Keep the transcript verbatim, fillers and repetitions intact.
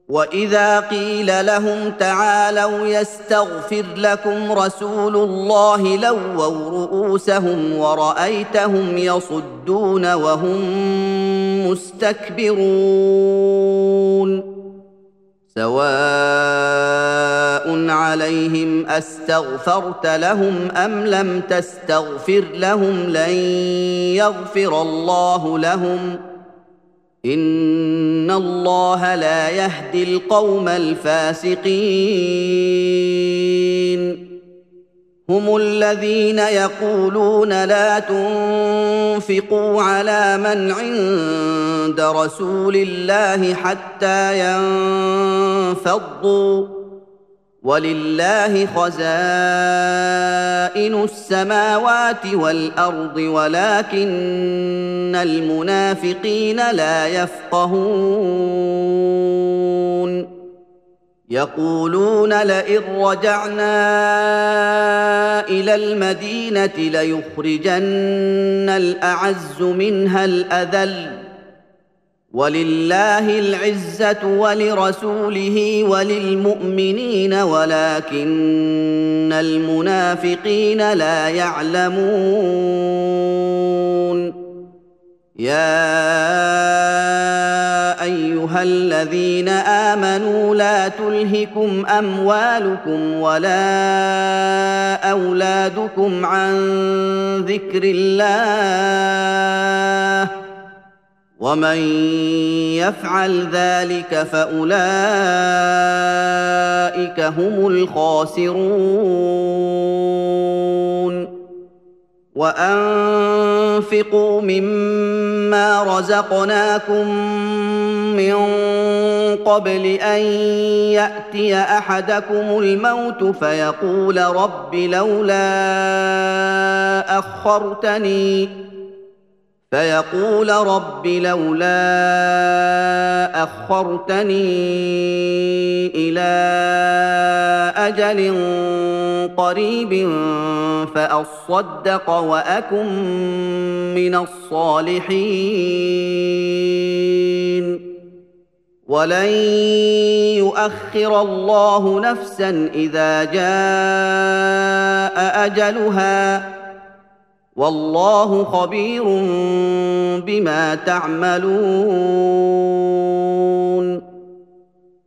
واذا قيل لهم تعالوا يستغفر لكم رسول الله لووا رؤوسهم ورأيتهم يصدون وهم مستكبرون سواء عليهم استغفرت لهم ام لم تستغفر لهم لن يغفر الله لهم ان الله لا يهدي القوم الفاسقين هم الذين يقولون لا تنفقوا على من عند رسول الله حتى ينفضوا ولله خزائن السماوات والارض ولكن المنافقين لا يفقهون يقولون لئن رجعنا الى المدينه ليخرجن الاعز منها الاذل ولله العزه ولرسوله وللمؤمنين ولكن المنافقين لا يعلمون يا ايها الذين امنوا لا تلهكم اموالكم ولا اولادكم عن ذكر الله ومن يفعل ذلك فاولئك هم الخاسرون وانفقوا مما رزقناكم من قبل ان ياتي احدكم الموت فيقول رب لولا اخرتني فيقول رب لولا أخرتني إلى أجل قريب فأصدق وأكن من الصالحين ولن يؤخر الله نفسا إذا جاء أجلها والله خبير بما تعملون